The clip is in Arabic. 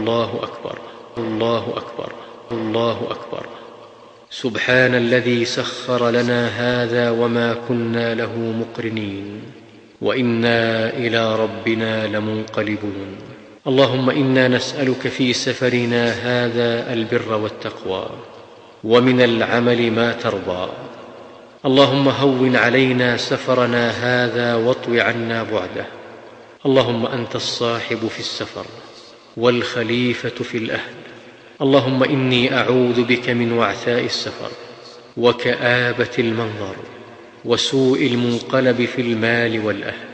الله أكبر، الله أكبر، الله أكبر. سبحان الذي سخر لنا هذا وما كنا له مقرنين وإنا إلى ربنا لمنقلبون. اللهم إنا نسألك في سفرنا هذا البر والتقوى، ومن العمل ما ترضى. اللهم هون علينا سفرنا هذا واطو عنا بعده. اللهم أنت الصاحب في السفر والخليفة في الأهل. اللهم إني أعوذ بك من وعثاء السفر وكآبة المنظر وسوء المنقلب في المال والأهل.